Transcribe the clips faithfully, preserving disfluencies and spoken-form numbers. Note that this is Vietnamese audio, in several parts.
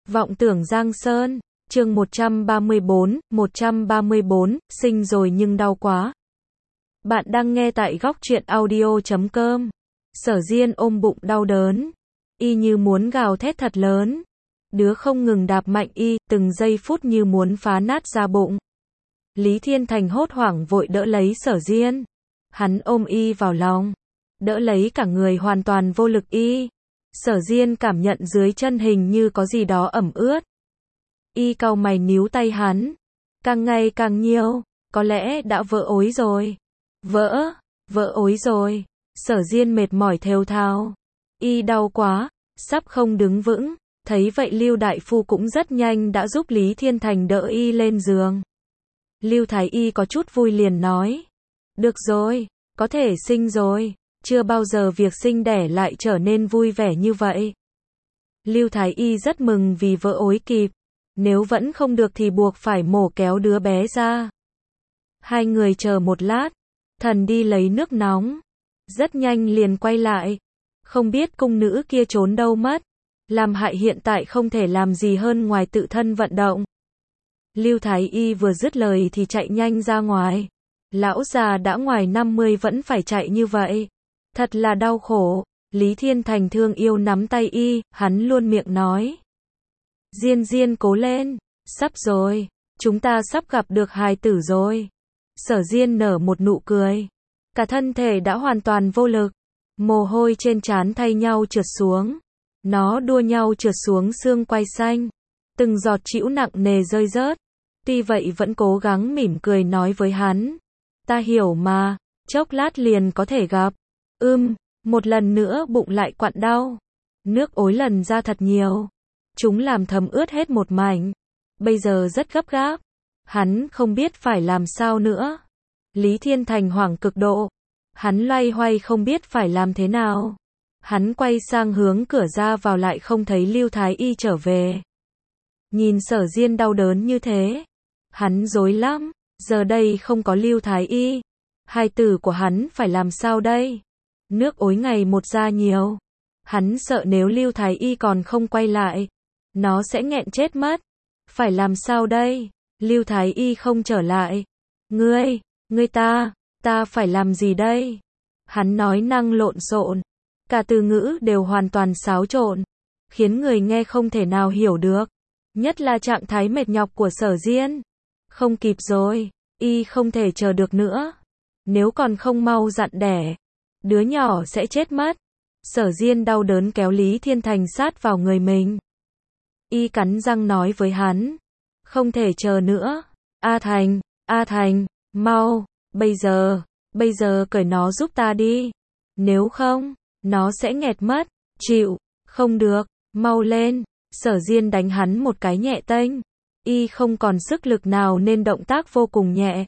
Vọng tưởng Giang Sơn, chương một trăm ba mươi bốn, một trăm ba mươi bốn, sinh rồi nhưng đau quá. Bạn đang nghe tại góc truyện audio chấm com. Sở Diên ôm bụng đau đớn, y như muốn gào thét thật lớn. Đứa không ngừng đạp mạnh y, từng giây phút như muốn phá nát ra bụng. Lý Thiên Thành hốt hoảng vội đỡ lấy Sở Diên. Hắn ôm y vào lòng, đỡ lấy cả người hoàn toàn vô lực y. Sở Diên cảm nhận dưới chân hình như có gì đó ẩm ướt. Y cau mày níu tay hắn. Càng ngày càng nhiều, có lẽ đã vỡ ối rồi. Vỡ, vỡ ối rồi. Sở Diên mệt mỏi thều thào. Y đau quá, sắp không đứng vững. Thấy vậy Lưu Đại Phu cũng rất nhanh đã giúp Lý Thiên Thành đỡ y lên giường. Lưu Thái Y có chút vui liền nói. Được rồi, có thể sinh rồi. Chưa bao giờ việc sinh đẻ lại trở nên vui vẻ như vậy. Lưu Thái Y rất mừng vì vỡ ối kịp. Nếu vẫn không được thì buộc phải mổ kéo đứa bé ra. Hai người chờ một lát. Thần đi lấy nước nóng. Rất nhanh liền quay lại. Không biết cung nữ kia trốn đâu mất. Làm hại hiện tại không thể làm gì hơn ngoài tự thân vận động. Lưu Thái Y vừa dứt lời thì chạy nhanh ra ngoài. Lão già đã ngoài năm mươi vẫn phải chạy như vậy. Thật là đau khổ. Lý Thiên Thành thương yêu nắm tay y, hắn luôn miệng nói. Diên Diên cố lên, sắp rồi, chúng ta sắp gặp được hài tử rồi. Sở Diên nở một nụ cười. Cả thân thể đã hoàn toàn vô lực. Mồ hôi trên trán thay nhau trượt xuống. Nó đua nhau trượt xuống xương quai xanh. Từng giọt trĩu nặng nề rơi rớt. Tuy vậy vẫn cố gắng mỉm cười nói với hắn. Ta hiểu mà, chốc lát liền có thể gặp. Ưm, một lần nữa bụng lại quặn đau. Nước ối lần ra thật nhiều. Chúng làm thấm ướt hết một mảnh. Bây giờ rất gấp gáp. Hắn không biết phải làm sao nữa. Lý Thiên Thành hoảng cực độ. Hắn loay hoay không biết phải làm thế nào. Hắn quay sang hướng cửa ra vào lại không thấy Lưu Thái Y trở về. Nhìn Sở Diên đau đớn như thế. Hắn rối lắm. Giờ đây không có Lưu Thái Y. Hài tử của hắn phải làm sao đây? Nước ối ngày một ra nhiều. Hắn sợ nếu Lưu Thái Y còn không quay lại. Nó sẽ nghẹn chết mất. Phải làm sao đây? Lưu Thái Y không trở lại. Ngươi, ngươi ta, ta phải làm gì đây? Hắn nói năng lộn xộn. Cả từ ngữ đều hoàn toàn xáo trộn. Khiến người nghe không thể nào hiểu được. Nhất là trạng thái mệt nhọc của Sở Diên. Không kịp rồi, y không thể chờ được nữa. Nếu còn không mau dặn đẻ, đứa nhỏ sẽ chết mất. Sở Diên đau đớn kéo Lý Thiên Thành sát vào người mình. Y cắn răng nói với hắn. Không thể chờ nữa. A Thành, A Thành, mau, bây giờ, bây giờ cởi nó giúp ta đi. Nếu không, nó sẽ nghẹt mất. Chịu, không được, mau lên. Sở Diên đánh hắn một cái nhẹ tênh. Y không còn sức lực nào nên động tác vô cùng nhẹ.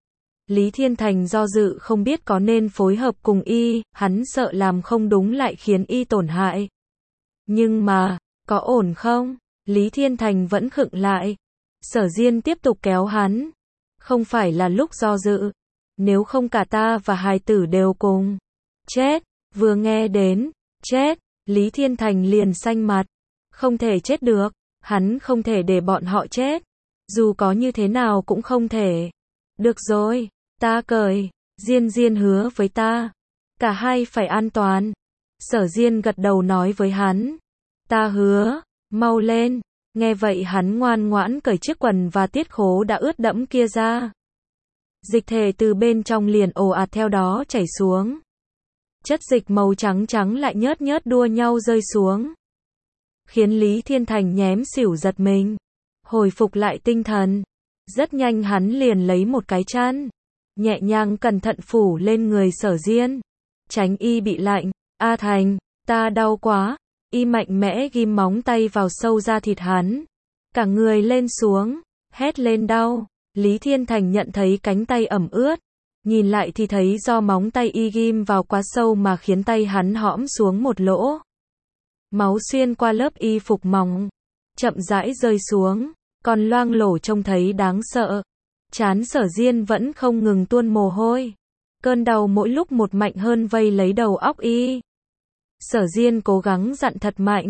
Lý Thiên Thành do dự không biết có nên phối hợp cùng y, hắn sợ làm không đúng lại khiến y tổn hại. Nhưng mà, có ổn không? Lý Thiên Thành vẫn khựng lại. Sở Diên tiếp tục kéo hắn. Không phải là lúc do dự. Nếu không cả ta và hài tử đều cùng chết. Vừa nghe đến chết, Lý Thiên Thành liền xanh mặt. Không thể chết được. Hắn không thể để bọn họ chết. Dù có như thế nào cũng không thể. Được rồi, ta cởi. Diên Diên hứa với ta. Cả hai phải an toàn. Sở Diên gật đầu nói với hắn. Ta hứa, mau lên. Nghe vậy hắn ngoan ngoãn cởi chiếc quần và tiết khố đã ướt đẫm kia ra. Dịch thể từ bên trong liền ồ ạt theo đó chảy xuống. Chất dịch màu trắng trắng lại nhớt nhớt đua nhau rơi xuống. Khiến Lý Thiên Thành nhém xỉu giật mình. Hồi phục lại tinh thần. Rất nhanh hắn liền lấy một cái chăn. Nhẹ nhàng cẩn thận phủ lên người Sở Diên. Tránh y bị lạnh. A Thành, ta đau quá. Y mạnh mẽ ghim móng tay vào sâu da thịt hắn. Cả người lên xuống. Hét lên đau. Lý Thiên Thành nhận thấy cánh tay ẩm ướt. Nhìn lại thì thấy do móng tay y ghim vào quá sâu mà khiến tay hắn hõm xuống một lỗ. Máu xuyên qua lớp y phục mỏng. Chậm rãi rơi xuống. Còn loang lổ trông thấy đáng sợ. Trán Sở Diên vẫn không ngừng tuôn mồ hôi. Cơn đau mỗi lúc một mạnh hơn vây lấy đầu óc y. Sở Diên cố gắng dặn thật mạnh.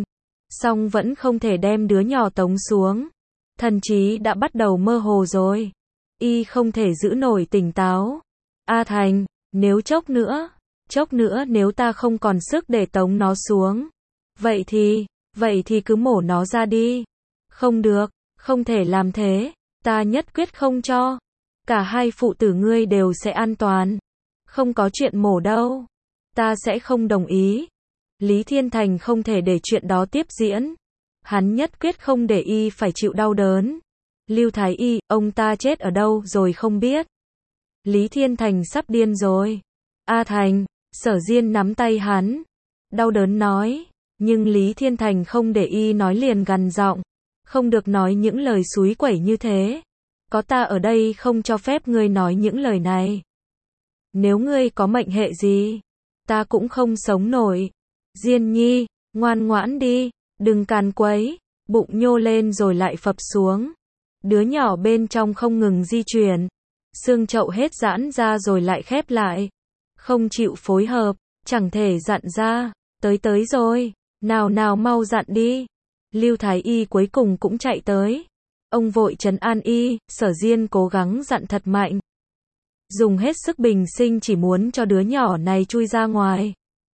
Song vẫn không thể đem đứa nhỏ tống xuống. Thần trí đã bắt đầu mơ hồ rồi. Y không thể giữ nổi tỉnh táo. A Thành, nếu chốc nữa, chốc nữa nếu ta không còn sức để tống nó xuống. Vậy thì, vậy thì cứ mổ nó ra đi. Không được, không thể làm thế. Ta nhất quyết không cho. Cả hai phụ tử ngươi đều sẽ an toàn. Không có chuyện mổ đâu. Ta sẽ không đồng ý. Lý Thiên Thành không thể để chuyện đó tiếp diễn. Hắn nhất quyết không để y phải chịu đau đớn. Lưu Thái Y, ông ta chết ở đâu rồi không biết. Lý Thiên Thành sắp điên rồi. A Thành, Sở Diên nắm tay hắn. Đau đớn nói. Nhưng Lý Thiên Thành không để y nói liền gằn giọng. Không được nói những lời xúi quẩy như thế. Có ta ở đây không cho phép ngươi nói những lời này. Nếu ngươi có mệnh hệ gì, ta cũng không sống nổi. Diên Nhi, ngoan ngoãn đi, đừng càn quấy. Bụng nhô lên rồi lại phập xuống. Đứa nhỏ bên trong không ngừng di chuyển. Xương chậu hết giãn ra rồi lại khép lại. Không chịu phối hợp, chẳng thể dặn ra. Tới tới rồi, nào nào mau dặn đi. Lưu Thái Y cuối cùng cũng chạy tới. Ông vội trấn an y, Sở Diên cố gắng dặn thật mạnh. Dùng hết sức bình sinh chỉ muốn cho đứa nhỏ này chui ra ngoài.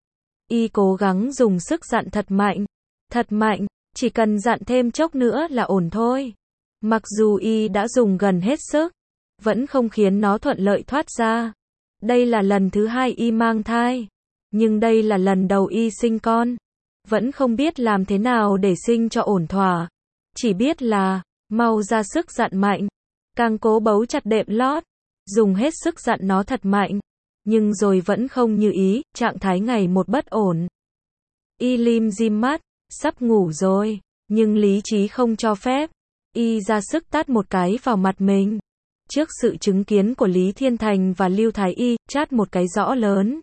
Y cố gắng dùng sức dặn thật mạnh. Thật mạnh, chỉ cần dặn thêm chốc nữa là ổn thôi. Mặc dù y đã dùng gần hết sức, vẫn không khiến nó thuận lợi thoát ra. Đây là lần thứ hai y mang thai. Nhưng đây là lần đầu y sinh con. Vẫn không biết làm thế nào để sinh cho ổn thỏa. Chỉ biết là, mau ra sức dặn mạnh. Càng cố bấu chặt đệm lót. Dùng hết sức dặn nó thật mạnh. Nhưng rồi vẫn không như ý, trạng thái ngày một bất ổn. Y lim dim mắt, sắp ngủ rồi. Nhưng lý trí không cho phép. Y ra sức tát một cái vào mặt mình. Trước sự chứng kiến của Lý Thiên Thành và Lưu Thái Y, chát một cái rõ lớn.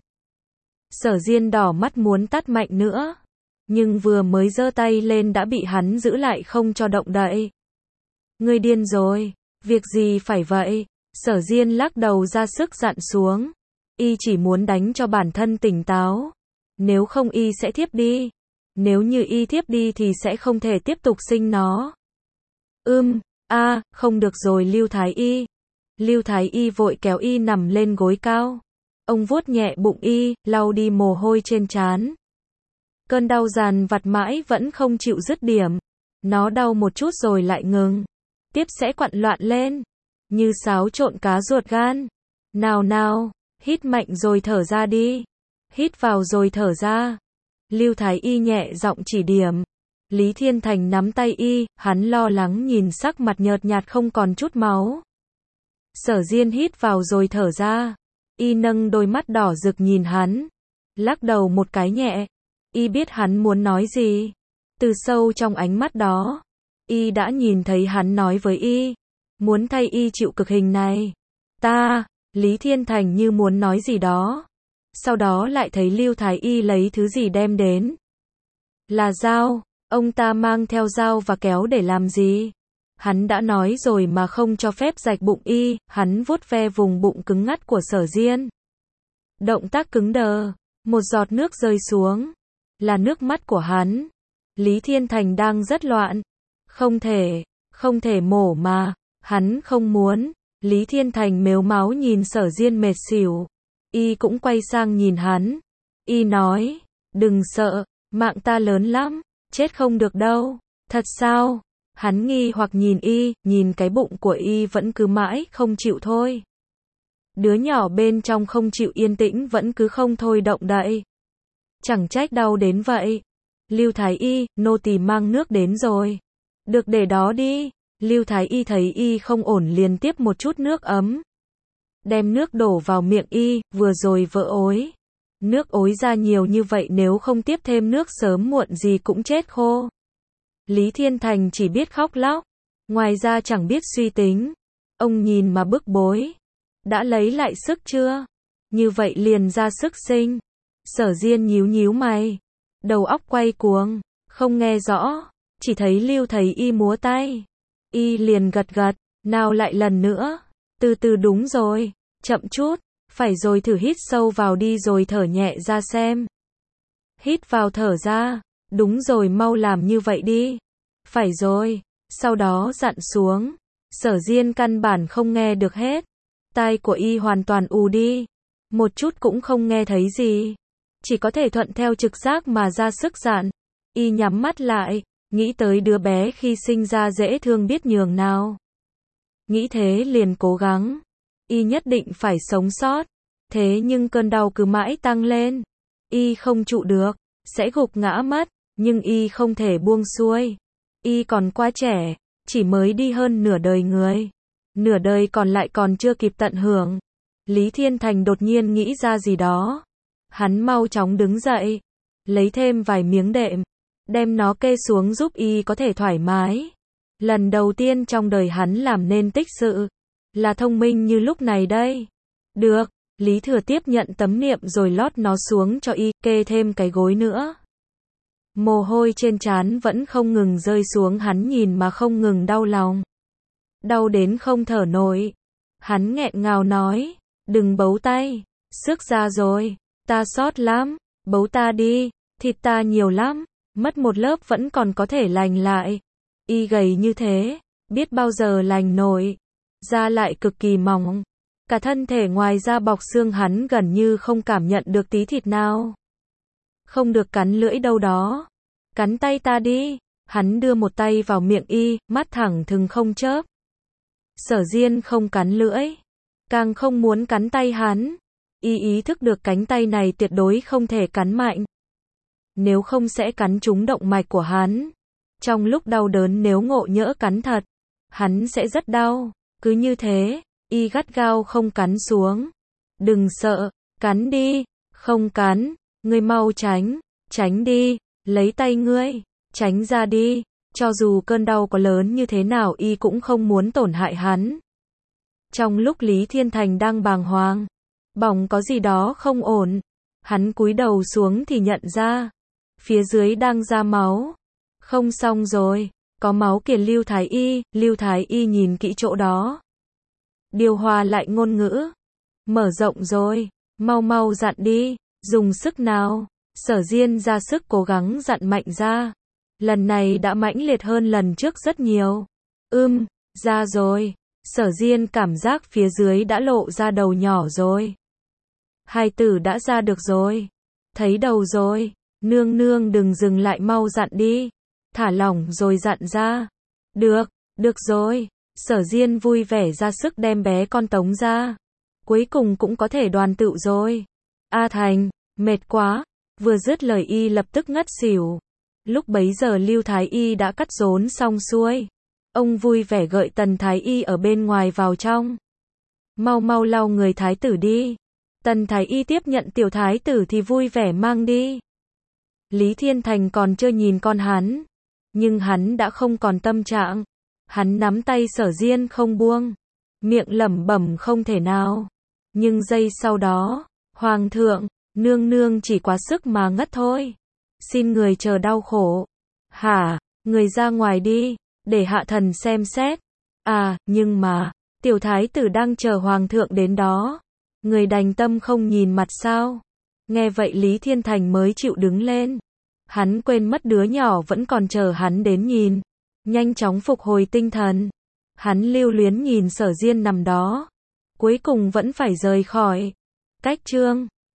Sở Diên đỏ mắt muốn tát mạnh nữa. Nhưng vừa mới giơ tay lên đã bị hắn giữ lại không cho động đậy. Ngươi điên rồi, việc gì phải vậy? Sở Diên lắc đầu ra sức dặn xuống. Y chỉ muốn đánh cho bản thân tỉnh táo. Nếu không y sẽ thiếp đi. Nếu như y thiếp đi thì sẽ không thể tiếp tục sinh nó. Ưm, a, à, không được rồi Lưu Thái Y. Lưu Thái Y vội kéo y nằm lên gối cao. Ông vuốt nhẹ bụng y, lau đi mồ hôi trên trán. Cơn đau dằn vặt mãi vẫn không chịu dứt điểm. Nó đau một chút rồi lại ngừng. Tiếp sẽ quặn loạn lên. Như xáo trộn cá ruột gan. Nào nào, hít mạnh rồi thở ra đi. Hít vào rồi thở ra. Lưu Thái Y nhẹ giọng chỉ điểm. Lý Thiên Thành nắm tay y, hắn lo lắng nhìn sắc mặt nhợt nhạt không còn chút máu. Sở Diên hít vào rồi thở ra. Y nâng đôi mắt đỏ rực nhìn hắn. Lắc đầu một cái nhẹ. Y biết hắn muốn nói gì. Từ sâu trong ánh mắt đó, y đã nhìn thấy hắn nói với y. Muốn thay y chịu cực hình này. Ta, Lý Thiên Thành như muốn nói gì đó. Sau đó lại thấy Lưu Thái Y lấy thứ gì đem đến. Là dao. Ông ta mang theo dao và kéo để làm gì? Hắn đã nói rồi mà không cho phép rạch bụng y. Hắn vuốt ve vùng bụng cứng ngắt của Sở Diên. Động tác cứng đờ. Một giọt nước rơi xuống. Là nước mắt của hắn. Lý Thiên Thành đang rất loạn. Không thể, không thể mổ mà. Hắn không muốn. Lý Thiên Thành mếu máu nhìn Sở Diên mệt xỉu. Y cũng quay sang nhìn hắn. Y nói, đừng sợ, mạng ta lớn lắm, chết không được đâu. Thật sao? Hắn nghi hoặc nhìn y, nhìn cái bụng của y vẫn cứ mãi không chịu thôi. Đứa nhỏ bên trong không chịu yên tĩnh vẫn cứ không thôi động đậy. Chẳng trách đau đến vậy. Lưu Thái Y, nô tỳ mang nước đến rồi. Được để đó đi. Lưu Thái Y thấy y không ổn liền tiếp một chút nước ấm. Đem nước đổ vào miệng y, vừa rồi vỡ ối. Nước ối ra nhiều như vậy nếu không tiếp thêm nước sớm muộn gì cũng chết khô. Lý Thiên Thành chỉ biết khóc lóc. Ngoài ra chẳng biết suy tính. Ông nhìn mà bức bối. Đã lấy lại sức chưa? Như vậy liền ra sức sinh. Sở Diên nhíu nhíu mày. Đầu óc quay cuồng. Không nghe rõ. Chỉ thấy Lưu Thái Y múa tay. Y liền gật gật. Nào lại lần nữa. Từ từ đúng rồi. Chậm chút. Phải rồi thử hít sâu vào đi rồi thở nhẹ ra xem. Hít vào thở ra. Đúng rồi, mau làm như vậy đi. Phải rồi. Sau đó dặn xuống. Sở Diên căn bản không nghe được hết. Tai của y hoàn toàn ù đi. Một chút cũng không nghe thấy gì. Chỉ có thể thuận theo trực giác mà ra sức dặn. Y nhắm mắt lại, nghĩ tới đứa bé khi sinh ra dễ thương biết nhường nào. Nghĩ thế liền cố gắng. Y nhất định phải sống sót. Thế nhưng cơn đau cứ mãi tăng lên. Y không trụ được, sẽ gục ngã mất. Nhưng y không thể buông xuôi. Y còn quá trẻ, chỉ mới đi hơn nửa đời người. Nửa đời còn lại còn chưa kịp tận hưởng. Lý Thiên Thành đột nhiên nghĩ ra gì đó. Hắn mau chóng đứng dậy, lấy thêm vài miếng đệm, đem nó kê xuống giúp y có thể thoải mái. Lần đầu tiên trong đời hắn làm nên tích sự, là thông minh như lúc này đây. Được, Lý Thừa tiếp nhận tấm niệm rồi lót nó xuống cho y, kê thêm cái gối nữa. Mồ hôi trên trán vẫn không ngừng rơi xuống, hắn nhìn mà không ngừng đau lòng. Đau đến không thở nổi. Hắn nghẹn ngào nói, đừng bấu tay, sức ra rồi, ta sót lắm, bấu ta đi, thịt ta nhiều lắm, mất một lớp vẫn còn có thể lành lại. Y gầy như thế, biết bao giờ lành nổi, da lại cực kỳ mỏng. Cả thân thể ngoài da bọc xương hắn gần như không cảm nhận được tí thịt nào. Không được cắn lưỡi đâu đó. Cắn tay ta đi. Hắn đưa một tay vào miệng y, mắt thẳng thừng không chớp. Sở Diên không cắn lưỡi, càng không muốn cắn tay hắn. Y ý thức được cánh tay này tuyệt đối không thể cắn mạnh. Nếu không sẽ cắn trúng động mạch của hắn. Trong lúc đau đớn nếu ngộ nhỡ cắn thật, hắn sẽ rất đau. Cứ như thế, y gắt gao không cắn xuống. Đừng sợ, cắn đi. Không cắn, ngươi mau tránh, tránh đi, lấy tay ngươi, tránh ra đi. Cho dù cơn đau có lớn như thế nào y cũng không muốn tổn hại hắn. Trong lúc Lý Thiên Thành đang bàng hoàng, bỏng có gì đó không ổn. Hắn cúi đầu xuống thì nhận ra, phía dưới đang ra máu. Không xong rồi, có máu kìa. Lưu Thái Y, Lưu Thái Y nhìn kỹ chỗ đó. Điều hòa lại ngôn ngữ. Mở rộng rồi, mau mau dặn đi, dùng sức nào. Sở Diên ra sức cố gắng dặn mạnh ra. Lần này đã mãnh liệt hơn lần trước rất nhiều. Ưm, ra rồi. Sở Diên cảm giác phía dưới đã lộ ra đầu nhỏ rồi. Hài tử đã ra được rồi. Thấy đầu rồi. Nương nương đừng dừng lại, mau dặn đi. Thả lỏng rồi dặn ra. Được, được rồi. Sở Diên vui vẻ ra sức đem bé con tống ra. Cuối cùng cũng có thể đoàn tụ rồi. A Thành, mệt quá. Vừa dứt lời y lập tức ngất xỉu. Lúc bấy giờ Lưu Thái Y đã cắt rốn xong xuôi. Ông vui vẻ gợi Tần Thái Y ở bên ngoài vào trong. Mau mau lau người thái tử đi. Tần Thái Y tiếp nhận tiểu thái tử thì vui vẻ mang đi. Lý Thiên Thành còn chưa nhìn con hắn. Nhưng hắn đã không còn tâm trạng. Hắn nắm tay Sở Diên không buông. Miệng lẩm bẩm không thể nào. Nhưng giây sau đó, Hoàng thượng, nương nương chỉ quá sức mà ngất thôi. Xin người chờ đau khổ. Hả, người ra ngoài đi, để hạ thần xem xét. À, nhưng mà, tiểu thái tử đang chờ hoàng thượng đến đó. Người đành tâm không nhìn mặt sao? Nghe vậy Lý Thiên Thành mới chịu đứng lên. Hắn quên mất đứa nhỏ vẫn còn chờ hắn đến nhìn. Nhanh chóng phục hồi tinh thần. Hắn lưu luyến nhìn Sở Diên nằm đó. Cuối cùng vẫn phải rời khỏi. Cách chương